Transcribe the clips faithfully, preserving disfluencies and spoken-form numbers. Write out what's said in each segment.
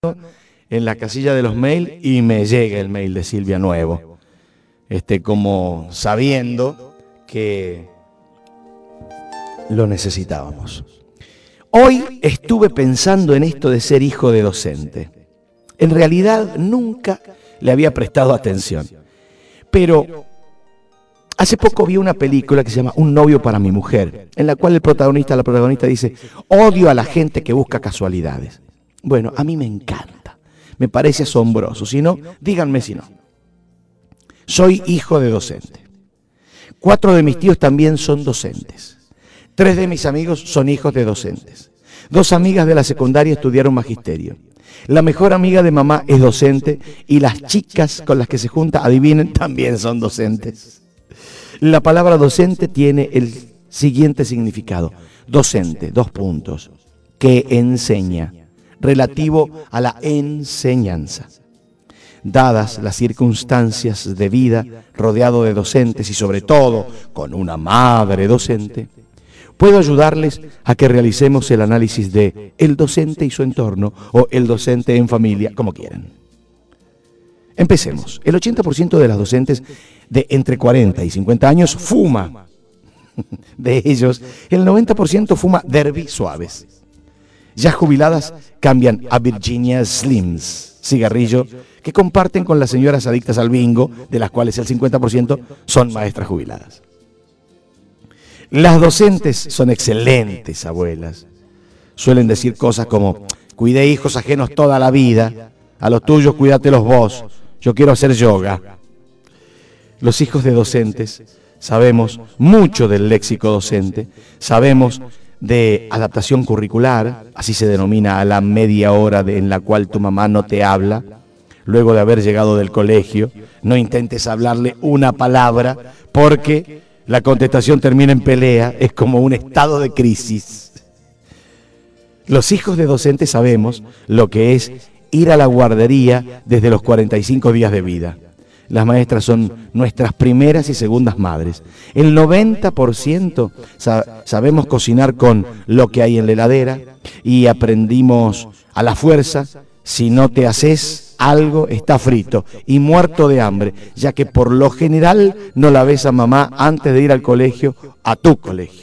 buscando en la casilla de los mails y me llega el mail de Silvia nuevo, este, como sabiendo que lo necesitábamos. Hoy estuve pensando en esto de ser hijo de docente. En realidad nunca le había prestado atención, pero hace poco vi una película que se llama Un novio para mi mujer, en la cual el protagonista, la protagonista dice: odio a la gente que busca casualidades. Bueno, a mí me encanta, me parece asombroso. Si no, díganme si no. Soy hijo de docente. Cuatro de mis tíos también son docentes. Tres de mis amigos son hijos de docentes. Dos amigas de la secundaria estudiaron magisterio. La mejor amiga de mamá es docente y las chicas con las que se junta, adivinen, también son docentes. La palabra docente tiene el siguiente significado. Docente, dos puntos, que enseña, relativo a la enseñanza. Dadas las circunstancias de vida, rodeado de docentes y sobre todo con una madre docente, puedo ayudarles a que realicemos el análisis de el docente y su entorno o el docente en familia, como quieran. Empecemos. El ochenta por ciento de las docentes de entre cuarenta y cincuenta años fuma. De ellos, el noventa por ciento fuma Derby suaves. Ya jubiladas cambian a Virginia Slims, cigarrillo que comparten con las señoras adictas al bingo, de las cuales el cincuenta por ciento son maestras jubiladas. Las docentes son excelentes abuelas. Suelen decir cosas como: cuidé hijos ajenos toda la vida, a los tuyos cuídatelos vos, yo quiero hacer yoga. Los hijos de docentes sabemos mucho del léxico docente, sabemos de adaptación curricular, así se denomina a la media hora de, en la cual tu mamá no te habla, luego de haber llegado del colegio. No intentes hablarle una palabra porque la contestación termina en pelea, es como un estado de crisis. Los hijos de docentes sabemos lo que es ir a la guardería desde los cuarenta y cinco días de vida. Las maestras son nuestras primeras y segundas madres. El noventa por ciento sa- sabemos cocinar con lo que hay en la heladera y aprendimos a la fuerza: si no te haces algo, está frito y muerto de hambre, ya que por lo general no la ves a mamá antes de ir al colegio, a tu colegio.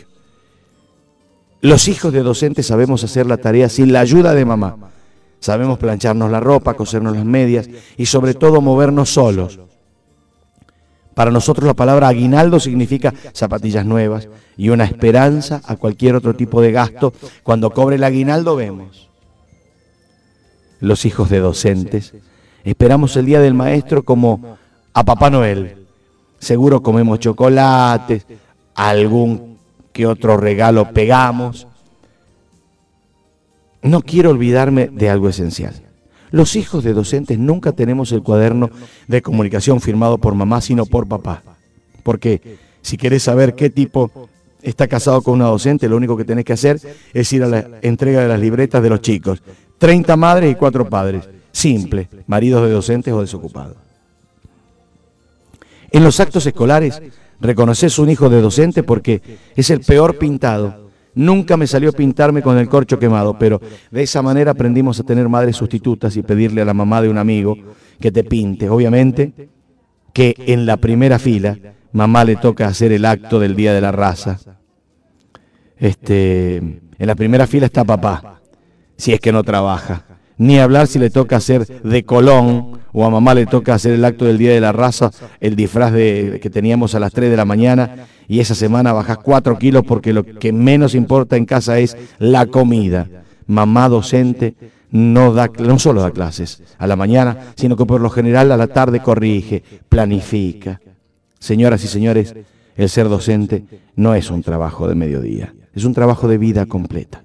Los hijos de docentes sabemos hacer la tarea sin la ayuda de mamá. Sabemos plancharnos la ropa, cosernos las medias y sobre todo movernos solos. Para nosotros la palabra aguinaldo significa zapatillas nuevas y una esperanza a cualquier otro tipo de gasto. Cuando cobre el aguinaldo vemos. Los hijos de docentes esperamos el día del maestro como a Papá Noel. Seguro comemos chocolates, algún que otro regalo pegamos. No quiero olvidarme de algo esencial. Los hijos de docentes nunca tenemos el cuaderno de comunicación firmado por mamá, sino por papá. Porque si querés saber qué tipo está casado con una docente, lo único que tenés que hacer es ir a la entrega de las libretas de los chicos. treinta madres y cuatro padres. Simple, maridos de docentes o desocupados. En los actos escolares, reconoces un hijo de docente porque es el peor pintado. Nunca me salió pintarme con el corcho quemado, pero de esa manera aprendimos a tener madres sustitutas y pedirle a la mamá de un amigo que te pinte. Obviamente que en la primera fila, mamá le toca hacer el acto del Día de la Raza. Este, en la primera fila está papá, si es que no trabaja. Ni hablar si le toca hacer de Colón o a mamá le toca hacer el acto del Día de la Raza, el disfraz de, que teníamos a las tres de la mañana, y esa semana bajás cuatro kilos porque lo que menos importa en casa es la comida. Mamá docente no, da, no solo da clases a la mañana, sino que por lo general a la tarde corrige, planifica. Señoras y señores, el ser docente no es un trabajo de mediodía, es un trabajo de vida completa.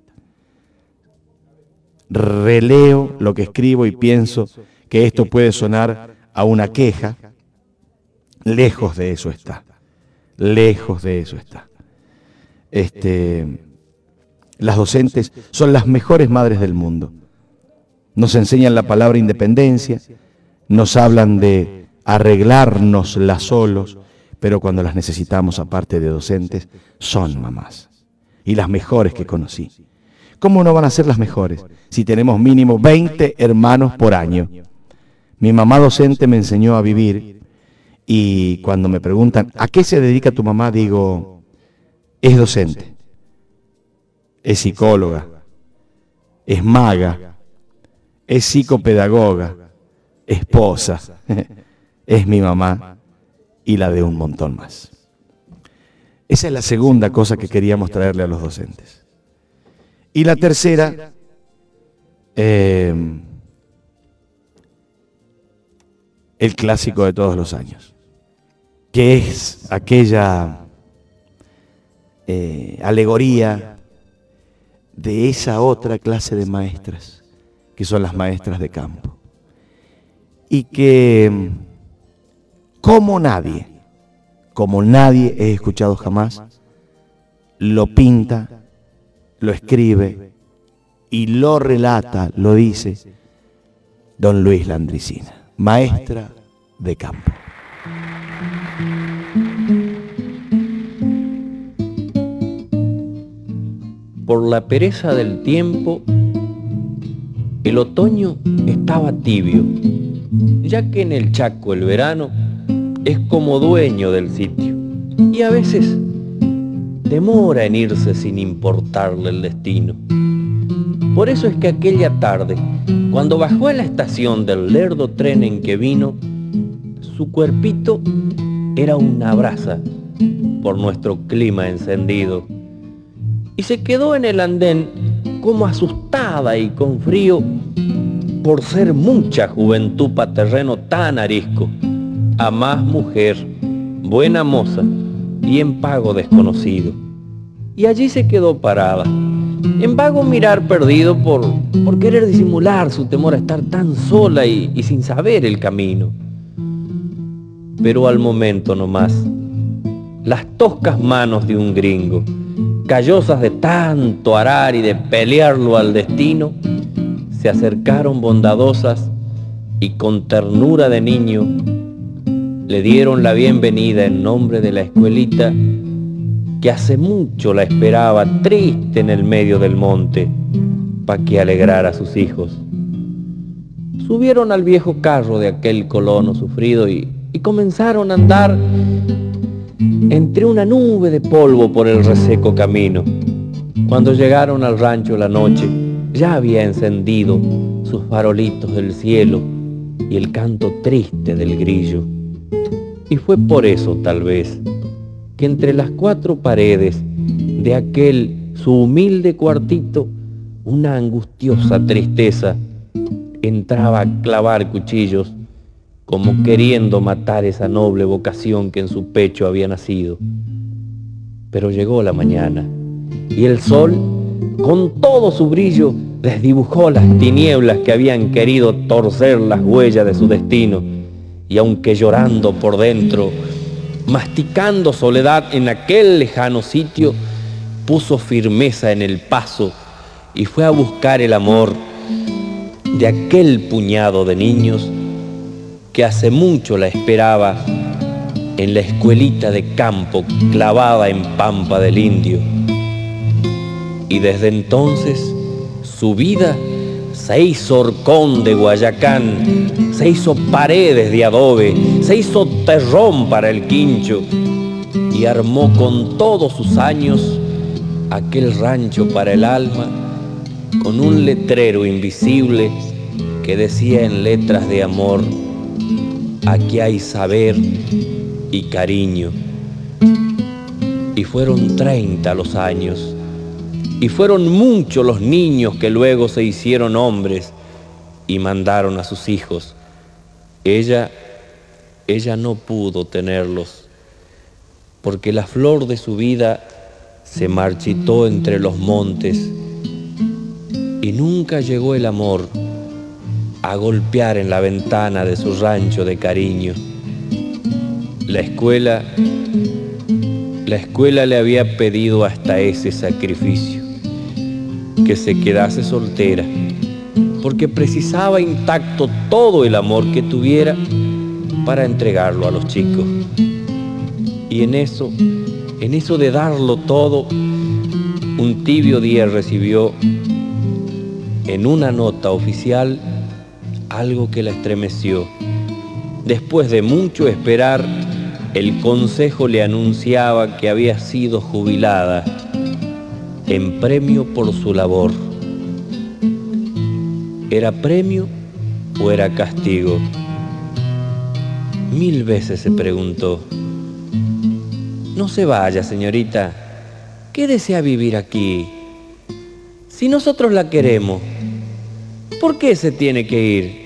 Releo lo que escribo y pienso que esto puede sonar a una queja. Lejos de eso está. Lejos de eso está. Este, las docentes son las mejores madres del mundo. Nos enseñan la palabra independencia, nos hablan de arreglárnosla solos, pero cuando las necesitamos, aparte de docentes, son mamás. Y las mejores que conocí. ¿cómo no van a ser las mejores si tenemos mínimo veinte hermanos por año? Mi mamá docente me enseñó a vivir y cuando me preguntan ¿a qué se dedica tu mamá? Digo, es docente, es psicóloga, es maga, es psicopedagoga, esposa, es mi mamá y la de un montón más. Esa es la segunda cosa que queríamos traerle a los docentes. Y la tercera, eh, el clásico de todos los años, que es aquella eh, alegoría de esa otra clase de maestras, que son las maestras de campo. Y que, como nadie, como nadie he escuchado jamás, lo pinta, lo escribe y lo relata, lo dice don Luis Landricina, maestra de campo. Por la pereza del tiempo, el otoño estaba tibio, ya que en el Chaco el verano es como dueño del sitio y a veces demora en irse sin importarle el destino. Por eso es que aquella tarde, cuando bajó a la estación del lerdo tren en que vino, su cuerpito era una brasa por nuestro clima encendido, y se quedó en el andén como asustada y con frío por ser mucha juventud pa' terreno tan arisco, a más mujer, buena moza y en pago desconocido. Y allí se quedó parada, en vago mirar perdido por, por querer disimular su temor a estar tan sola y, y sin saber el camino. Pero al momento nomás, las toscas manos de un gringo, callosas de tanto arar y de pelearlo al destino, se acercaron bondadosas y con ternura de niño le dieron la bienvenida en nombre de la escuelita que hace mucho la esperaba triste en el medio del monte pa' que alegrara a sus hijos. Subieron al viejo carro de aquel colono sufrido y, y comenzaron a andar entre una nube de polvo por el reseco camino. Cuando llegaron al rancho la noche, ya había encendido sus farolitos del cielo y el canto triste del grillo. Y fue por eso, tal vez, que entre las cuatro paredes de aquel su humilde cuartito, una angustiosa tristeza entraba a clavar cuchillos, como queriendo matar esa noble vocación que en su pecho había nacido. Pero llegó la mañana, y el sol, con todo su brillo, desdibujó las tinieblas que habían querido torcer las huellas de su destino, y aunque llorando por dentro, masticando soledad en aquel lejano sitio, puso firmeza en el paso y fue a buscar el amor de aquel puñado de niños que hace mucho la esperaba en la escuelita de campo clavada en Pampa del Indio. Y desde entonces su vida se hizo horcón de Guayacán, se hizo paredes de adobe, se hizo terrón para el quincho y armó con todos sus años aquel rancho para el alma con un letrero invisible que decía en letras de amor: aquí hay saber y cariño. Y fueron treinta los años, y fueron muchos los niños que luego se hicieron hombres y mandaron a sus hijos. Ella, ella no pudo tenerlos, porque la flor de su vida se marchitó entre los montes y nunca llegó el amor a golpear en la ventana de su rancho de cariño. La escuela, la escuela le había pedido hasta ese sacrificio, que se quedase soltera, porque precisaba intacto todo el amor que tuviera para entregarlo a los chicos. Y en eso, en eso de darlo todo, un tibio día recibió en una nota oficial algo que la estremeció. Después de mucho esperar, el consejo le anunciaba que había sido jubilada en premio por su labor. ¿Era premio o era castigo? Mil veces se preguntó. No se vaya, señorita. Quédese a vivir aquí. Si nosotros la queremos, ¿por qué se tiene que ir?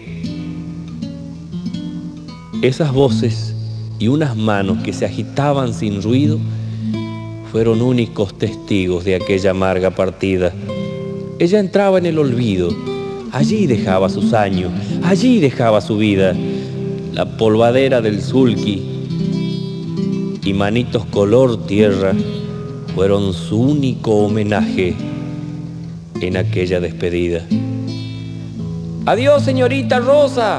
Esas voces y unas manos que se agitaban sin ruido fueron únicos testigos de aquella amarga partida. Ella entraba en el olvido. Allí dejaba sus años, allí dejaba su vida. La polvadera del sulky y manitos color tierra fueron su único homenaje en aquella despedida. Adiós, señorita Rosa.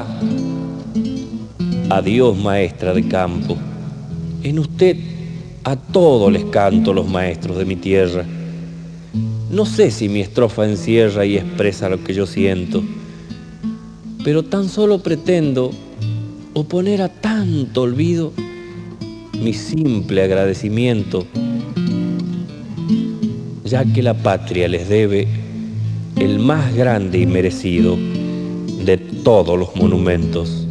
Adiós, maestra de campo. En usted a todos les canto los maestros de mi tierra. No sé si mi estrofa encierra y expresa lo que yo siento, pero tan solo pretendo oponer a tanto olvido mi simple agradecimiento, ya que la patria les debe el más grande y merecido de todos los monumentos.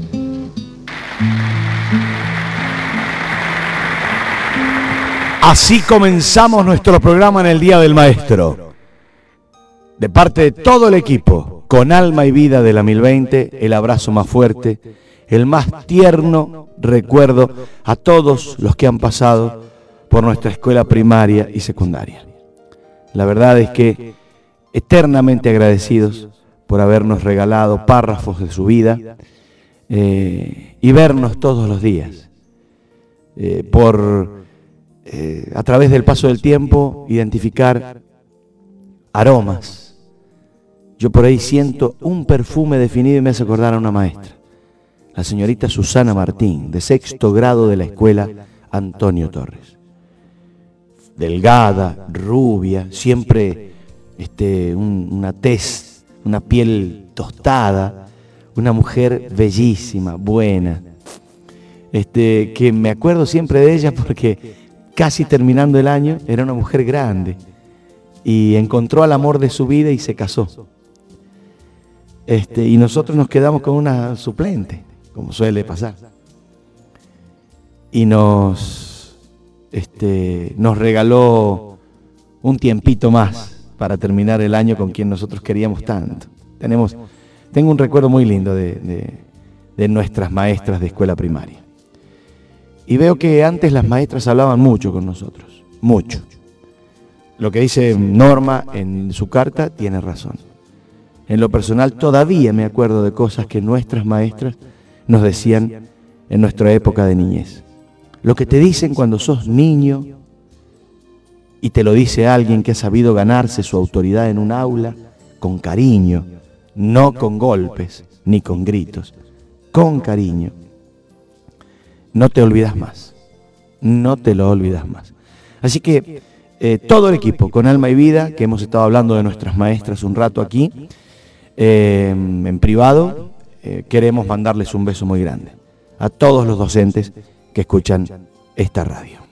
Así comenzamos nuestro programa en el Día del Maestro. De parte de todo el equipo, con alma y vida de la mil veinte, el abrazo más fuerte, el más tierno recuerdo a todos los que han pasado por nuestra escuela primaria y secundaria. La verdad es que eternamente agradecidos por habernos regalado párrafos de su vida eh, y vernos todos los días, eh, por eh, a través del paso del tiempo identificar aromas. Yo por ahí siento un perfume definido y me hace acordar a una maestra, la señorita Susana Martín, de sexto grado de la escuela Antonio Torres. Delgada, rubia, siempre este, un, una tez, una piel tostada, una mujer bellísima, buena, este, que me acuerdo siempre de ella porque casi terminando el año era una mujer grande y encontró al amor de su vida y se casó. Este, y nosotros nos quedamos con una suplente, como suele pasar. Y nos, este, nos regaló un tiempito más para terminar el año con quien nosotros queríamos tanto. Tenemos, tengo un recuerdo muy lindo de, de, de nuestras maestras de escuela primaria. Y veo que antes las maestras hablaban mucho con nosotros, mucho. Lo que dice Norma en su carta tiene razón. En lo personal todavía me acuerdo de cosas que nuestras maestras nos decían en nuestra época de niñez. Lo que te dicen cuando sos niño y te lo dice alguien que ha sabido ganarse su autoridad en un aula con cariño, no con golpes ni con gritos, con cariño. No te olvidas más, no te lo olvidas más. Así que eh, todo el equipo, con alma y vida, que hemos estado hablando de nuestras maestras un rato aquí, eh, en privado, eh, queremos mandarles un beso muy grande a todos los docentes que escuchan esta radio.